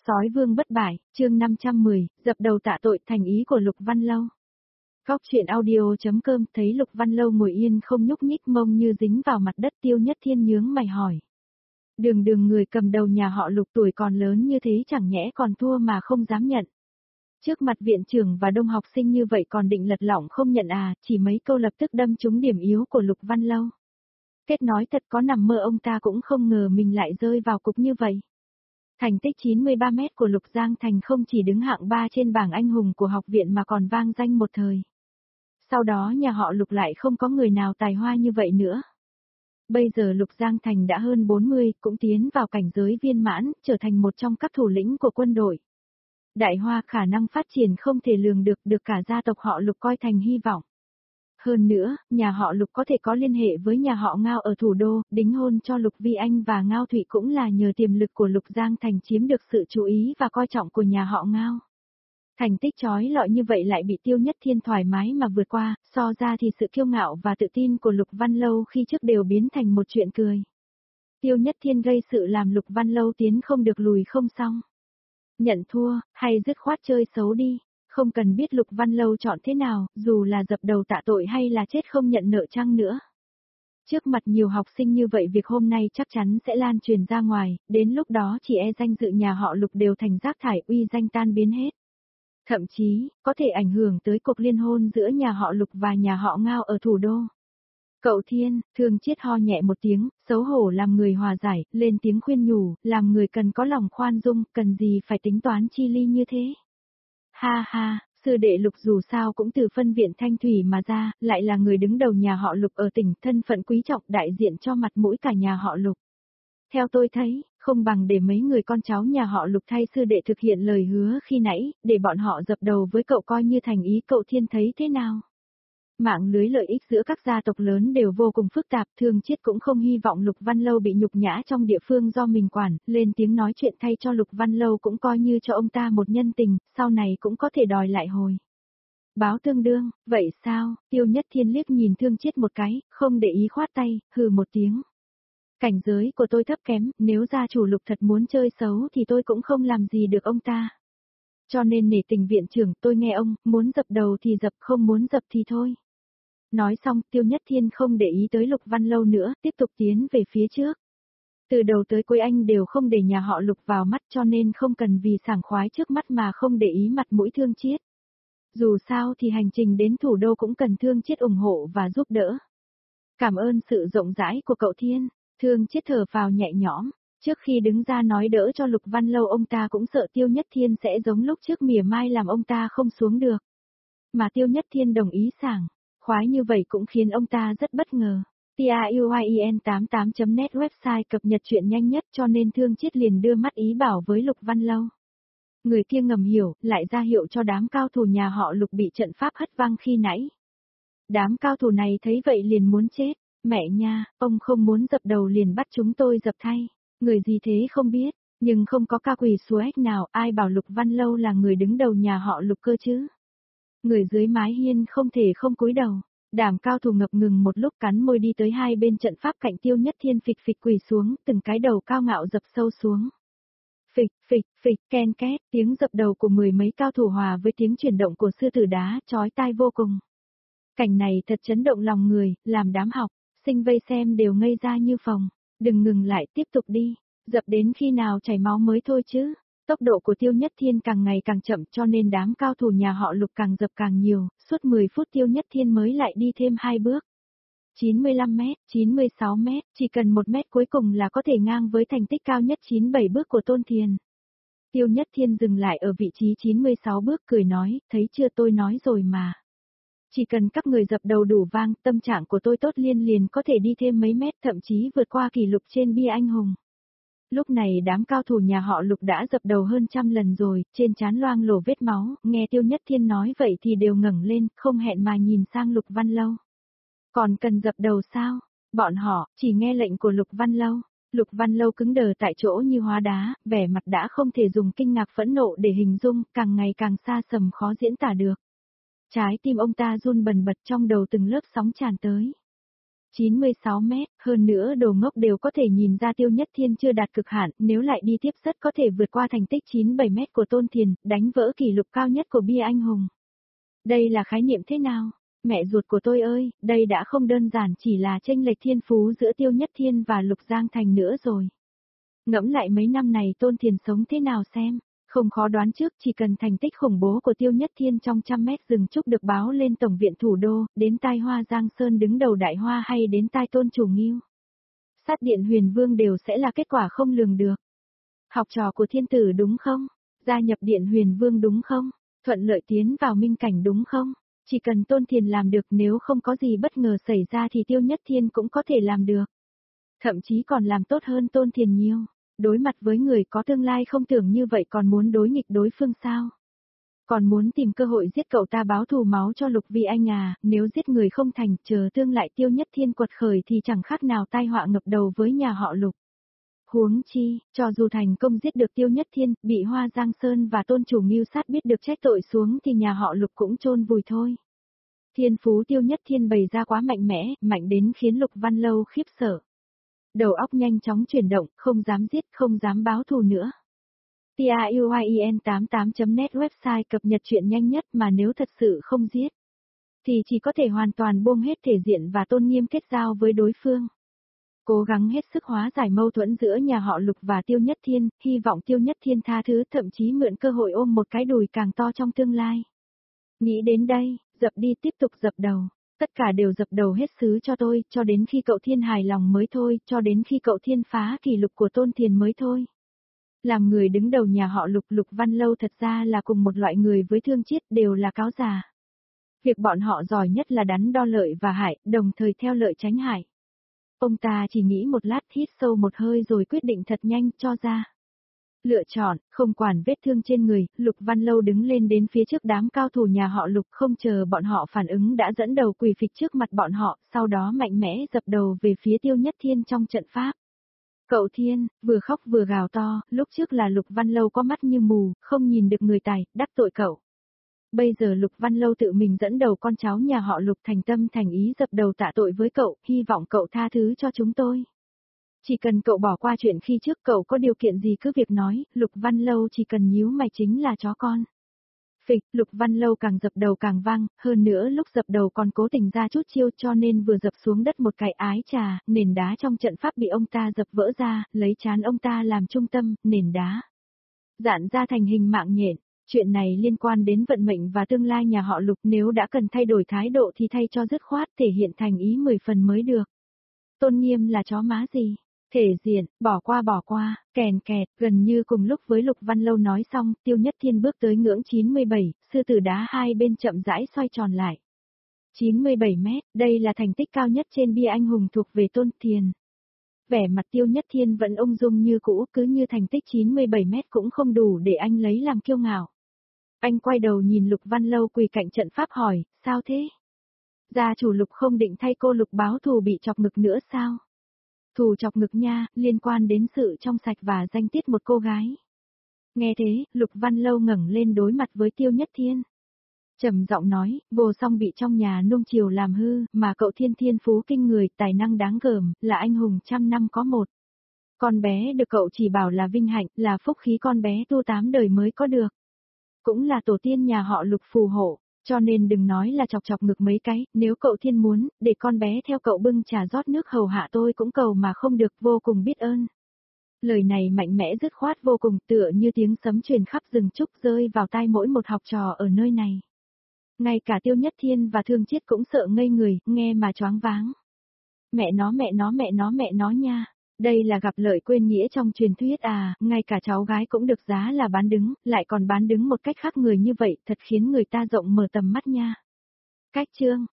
Sói vương bất bại, chương 510, dập đầu tạ tội thành ý của Lục Văn Lâu. Góc truyện audio.com thấy Lục Văn Lâu ngồi yên không nhúc nhích mông như dính vào mặt đất. Tiêu Nhất Thiên nhướng mày hỏi. Đường người cầm đầu nhà họ Lục tuổi còn lớn như thế chẳng nhẽ còn thua mà không dám nhận. Trước mặt viện trưởng và đông học sinh như vậy còn định lật lỏng không nhận à, chỉ mấy câu lập tức đâm trúng điểm yếu của Lục Văn Lâu. Kết nói thật có nằm mơ ông ta cũng không ngờ mình lại rơi vào cục như vậy. Thành tích 93 mét của Lục Giang Thành không chỉ đứng hạng 3 trên bảng anh hùng của học viện mà còn vang danh một thời. Sau đó nhà họ Lục lại không có người nào tài hoa như vậy nữa. Bây giờ Lục Giang Thành đã hơn 40, cũng tiến vào cảnh giới viên mãn, trở thành một trong các thủ lĩnh của quân đội. Đại Hoa khả năng phát triển không thể lường được cả gia tộc họ Lục coi thành hy vọng. Hơn nữa, nhà họ Lục có thể có liên hệ với nhà họ Ngao ở thủ đô, đính hôn cho Lục Vi Anh và Ngao Thụy cũng là nhờ tiềm lực của Lục Giang Thành chiếm được sự chú ý và coi trọng của nhà họ Ngao. Thành tích chói lọi như vậy lại bị Tiêu Nhất Thiên thoải mái mà vượt qua, so ra thì sự kiêu ngạo và tự tin của Lục Văn Lâu khi trước đều biến thành một chuyện cười. Tiêu Nhất Thiên gây sự làm Lục Văn Lâu tiến không được lùi không xong. Nhận thua, hay dứt khoát chơi xấu đi. Không cần biết Lục Văn Lâu chọn thế nào, dù là dập đầu tạ tội hay là chết không nhận nợ chăng nữa. Trước mặt nhiều học sinh như vậy việc hôm nay chắc chắn sẽ lan truyền ra ngoài, đến lúc đó chỉ e danh dự nhà họ Lục đều thành rác thải, uy danh tan biến hết. Thậm chí, có thể ảnh hưởng tới cuộc liên hôn giữa nhà họ Lục và nhà họ Ngao ở thủ đô. Cậu Thiên, Thương Chiết ho nhẹ một tiếng, xấu hổ làm người hòa giải, lên tiếng khuyên nhủ, làm người cần có lòng khoan dung, cần gì phải tính toán chi ly như thế. Ha ha, sư đệ Lục dù sao cũng từ phân viện Thanh Thủy mà ra, lại là người đứng đầu nhà họ Lục ở tỉnh, thân phận quý trọng đại diện cho mặt mũi cả nhà họ Lục. Theo tôi thấy, không bằng để mấy người con cháu nhà họ Lục thay sư đệ thực hiện lời hứa khi nãy, để bọn họ dập đầu với cậu coi như thành ý. Cậu Thiên thấy thế nào? Mạng lưới lợi ích giữa các gia tộc lớn đều vô cùng phức tạp, Thương Chiết cũng không hy vọng Lục Văn Lâu bị nhục nhã trong địa phương do mình quản, lên tiếng nói chuyện thay cho Lục Văn Lâu cũng coi như cho ông ta một nhân tình, sau này cũng có thể đòi lại hồi. Báo tương đương, vậy sao? Tiêu Nhất Thiên liếc nhìn Thương Chiết một cái, không để ý khoát tay, hừ một tiếng. Cảnh giới của tôi thấp kém, nếu gia chủ Lục thật muốn chơi xấu thì tôi cũng không làm gì được ông ta. Cho nên nể tình viện trưởng, tôi nghe ông, muốn dập đầu thì dập, không muốn dập thì thôi. Nói xong, Tiêu Nhất Thiên không để ý tới Lục Văn Lâu nữa, tiếp tục tiến về phía trước. Từ đầu tới cuối anh đều không để nhà họ Lục vào mắt, cho nên không cần vì sảng khoái trước mắt mà không để ý mặt mũi Thương Chiết. Dù sao thì hành trình đến thủ đô cũng cần Thương Chiết ủng hộ và giúp đỡ. Cảm ơn sự rộng rãi của cậu Thiên. Thương Chiết thở phào nhẹ nhõm. Trước khi đứng ra nói đỡ cho Lục Văn Lâu ông ta cũng sợ Tiêu Nhất Thiên sẽ giống lúc trước mỉa mai làm ông ta không xuống được. Mà Tiêu Nhất Thiên đồng ý sảng khoái như vậy cũng khiến ông ta rất bất ngờ. TIUIEN88.net website cập nhật chuyện nhanh nhất, cho nên Thương Chiết liền đưa mắt ý bảo với Lục Văn Lâu. Người kia ngầm hiểu, lại ra hiệu cho đám cao thủ nhà họ Lục bị trận pháp hất văng khi nãy. Đám cao thủ này thấy vậy liền muốn chết. Mẹ nha, ông không muốn dập đầu liền bắt chúng tôi dập thay. Người gì thế không biết, nhưng không có ca quỳ suếch nào, ai bảo Lục Văn Lâu là người đứng đầu nhà họ Lục cơ chứ. Người dưới mái hiên không thể không cúi đầu. Đám cao thủ ngập ngừng một lúc cắn môi đi tới hai bên trận pháp cạnh Tiêu Nhất Thiên, phịch phịch quỳ xuống, từng cái đầu cao ngạo dập sâu xuống. Phịch phịch phịch, ken két, tiếng dập đầu của mười mấy cao thủ hòa với tiếng chuyển động của sư tử đá chói tai vô cùng. Cảnh này thật chấn động lòng người, làm đám học sinh vây xem đều ngây ra như phồng. Đừng ngừng lại, tiếp tục đi, dập đến khi nào chảy máu mới thôi chứ. Tốc độ của Tiêu Nhất Thiên càng ngày càng chậm, cho nên đám cao thủ nhà họ Lục càng dập càng nhiều, suốt 10 phút Tiêu Nhất Thiên mới lại đi thêm 2 bước. 95 mét, 96 mét, chỉ cần 1 mét cuối cùng là có thể ngang với thành tích cao nhất 97 bước của Tôn Thiền. Tiêu Nhất Thiên dừng lại ở vị trí 96 bước cười nói, thấy chưa, tôi nói rồi mà. Chỉ cần các người dập đầu đủ vang, tâm trạng của tôi tốt liền có thể đi thêm mấy mét, thậm chí vượt qua kỷ lục trên bia anh hùng. Lúc này đám cao thủ nhà họ Lục đã dập đầu hơn 100 lần rồi, trên trán loang lổ vết máu, nghe Tiêu Nhất Thiên nói vậy thì đều ngẩng lên, không hẹn mà nhìn sang Lục Văn Lâu. Còn cần dập đầu sao? Bọn họ chỉ nghe lệnh của Lục Văn Lâu. Lục Văn Lâu cứng đờ tại chỗ như hóa đá, vẻ mặt đã không thể dùng kinh ngạc phẫn nộ để hình dung, càng ngày càng xa xăm khó diễn tả được. Trái tim ông ta run bần bật, trong đầu từng lớp sóng tràn tới. 96 mét, hơn nữa đồ ngốc đều có thể nhìn ra Tiêu Nhất Thiên chưa đạt cực hạn, nếu lại đi tiếp rất có thể vượt qua thành tích 97 mét của Tôn Thiền, đánh vỡ kỷ lục cao nhất của bia anh hùng. Đây là khái niệm thế nào? Mẹ ruột của tôi ơi, đây đã không đơn giản chỉ là chênh lệch thiên phú giữa Tiêu Nhất Thiên và Lục Giang Thành nữa rồi. Ngẫm lại mấy năm này Tôn Thiền sống thế nào xem, không khó đoán trước chỉ cần thành tích khủng bố của Tiêu Nhất Thiên trong 100 mét rừng trúc được báo lên Tổng viện Thủ đô, đến tai Hoa Giang Sơn đứng đầu đại hoa hay đến tai Tôn Chủ Ngưu. Sát điện Huyền Vương đều sẽ là kết quả không lường được. Học trò của thiên tử đúng không? Gia nhập điện Huyền Vương đúng không? Thuận lợi tiến vào minh cảnh đúng không? Chỉ cần Tôn Thiền làm được, nếu không có gì bất ngờ xảy ra thì Tiêu Nhất Thiên cũng có thể làm được. Thậm chí còn làm tốt hơn Tôn Thiền nhiều. Đối mặt với người có tương lai không tưởng như vậy còn muốn đối nghịch đối phương sao? Còn muốn tìm cơ hội giết cậu ta báo thù máu cho Lục Vi Anh à, nếu giết người không thành, chờ tương lại Tiêu Nhất Thiên quật khởi thì chẳng khác nào tai họa ngập đầu với nhà họ Lục. Huống chi, cho dù thành công giết được Tiêu Nhất Thiên, bị Hoa Giang Sơn và Tôn Chủ Ngưu sát biết được trách tội xuống thì nhà họ Lục cũng chôn vùi thôi. Thiên phú Tiêu Nhất Thiên bày ra quá mạnh mẽ, mạnh đến khiến Lục Văn Lâu khiếp sợ. Đầu óc nhanh chóng chuyển động, không dám giết, không dám báo thù nữa. TIUIN88.net website cập nhật chuyện nhanh nhất, mà nếu thật sự không giết, thì chỉ có thể hoàn toàn buông hết thể diện và tôn nghiêm kết giao với đối phương. Cố gắng hết sức hóa giải mâu thuẫn giữa nhà họ Lục và Tiêu Nhất Thiên, hy vọng Tiêu Nhất Thiên tha thứ, thậm chí mượn cơ hội ôm một cái đùi càng to trong tương lai. Nghĩ đến đây, dập đi, tiếp tục dập đầu. Tất cả đều dập đầu hết xứ cho tôi, cho đến khi cậu Thiên hài lòng mới thôi, cho đến khi cậu Thiên phá kỷ lục của Tôn Thiền mới thôi. Làm người đứng đầu nhà họ Lục, Lục Văn Lâu thật ra là cùng một loại người với Thương Chiết, đều là cáo già. Việc bọn họ giỏi nhất là đắn đo lợi và hại, đồng thời theo lợi tránh hại. Ông ta chỉ nghĩ một lát, hít sâu một hơi rồi quyết định thật nhanh, cho ra lựa chọn, không quản vết thương trên người. Lục Văn Lâu đứng lên đến phía trước đám cao thủ nhà họ Lục, không chờ bọn họ phản ứng đã dẫn đầu quỳ phịch trước mặt bọn họ, sau đó mạnh mẽ dập đầu về phía Tiêu Nhất Thiên trong trận pháp. Cậu Thiên, vừa khóc vừa gào to, lúc trước là Lục Văn Lâu có mắt như mù, không nhìn được người tài, đắc tội cậu. Bây giờ Lục Văn Lâu tự mình dẫn đầu con cháu nhà họ Lục thành tâm thành ý dập đầu tạ tội với cậu, hy vọng cậu tha thứ cho chúng tôi. Chỉ cần cậu bỏ qua chuyện khi trước, cậu có điều kiện gì cứ việc nói, Lục Văn Lâu chỉ cần nhíu mày chính là chó con. Phịch, Lục Văn Lâu càng dập đầu càng vang, hơn nữa lúc dập đầu còn cố tình ra chút chiêu, cho nên vừa dập xuống đất một cái ái trà, nền đá trong trận pháp bị ông ta dập vỡ ra, lấy trán ông ta làm trung tâm, nền đá dạn ra thành hình mạng nhện. Chuyện này liên quan đến vận mệnh và tương lai nhà họ Lục, nếu đã cần thay đổi thái độ thì thay cho dứt khoát, thể hiện thành ý 10 phần mới được. Tôn nghiêm là chó má gì? Thể diện, bỏ qua, kèn kẹt, gần như cùng lúc với Lục Văn Lâu nói xong, Tiêu Nhất Thiên bước tới ngưỡng 97, sư tử đá hai bên chậm rãi xoay tròn lại. 97 mét, đây là thành tích cao nhất trên bia anh hùng thuộc về Tôn Thiền. Vẻ mặt Tiêu Nhất Thiên vẫn ung dung như cũ, cứ như thành tích 97 mét cũng không đủ để anh lấy làm kiêu ngạo. Anh quay đầu nhìn Lục Văn Lâu quỳ cạnh trận pháp hỏi, sao thế? Gia chủ Lục không định thay cô Lục báo thù bị chọc ngực nữa sao? Thù chọc ngực nha, liên quan đến sự trong sạch và danh tiết một cô gái. Nghe thế, Lục Văn Lâu ngẩng lên đối mặt với Tiêu Nhất Thiên. Trầm giọng nói, Vô Song bị trong nhà nuông chiều làm hư, mà cậu Thiên thiên phú kinh người, tài năng đáng gờm, là anh hùng 100 năm có một. Con bé được cậu chỉ bảo là vinh hạnh, là phúc khí con bé tu 8 đời mới có được. Cũng là tổ tiên nhà họ Lục phù hộ, cho nên đừng nói là chọc ngực mấy cái, nếu cậu Thiên muốn, để con bé theo cậu bưng trà rót nước hầu hạ tôi cũng cầu mà không được, vô cùng biết ơn. Lời này mạnh mẽ dứt khoát vô cùng, tựa như tiếng sấm truyền khắp rừng trúc rơi vào tai mỗi một học trò ở nơi này. Ngay cả Tiêu Nhất Thiên và Thương Chiết cũng sợ ngây người, nghe mà choáng váng. Mẹ nó nha. Đây là gặp lợi quên nghĩa trong truyền thuyết à, ngay cả cháu gái cũng được giá là bán đứng, lại còn bán đứng một cách khác người như vậy, thật khiến người ta rộng mở tầm mắt nha. Cách chương,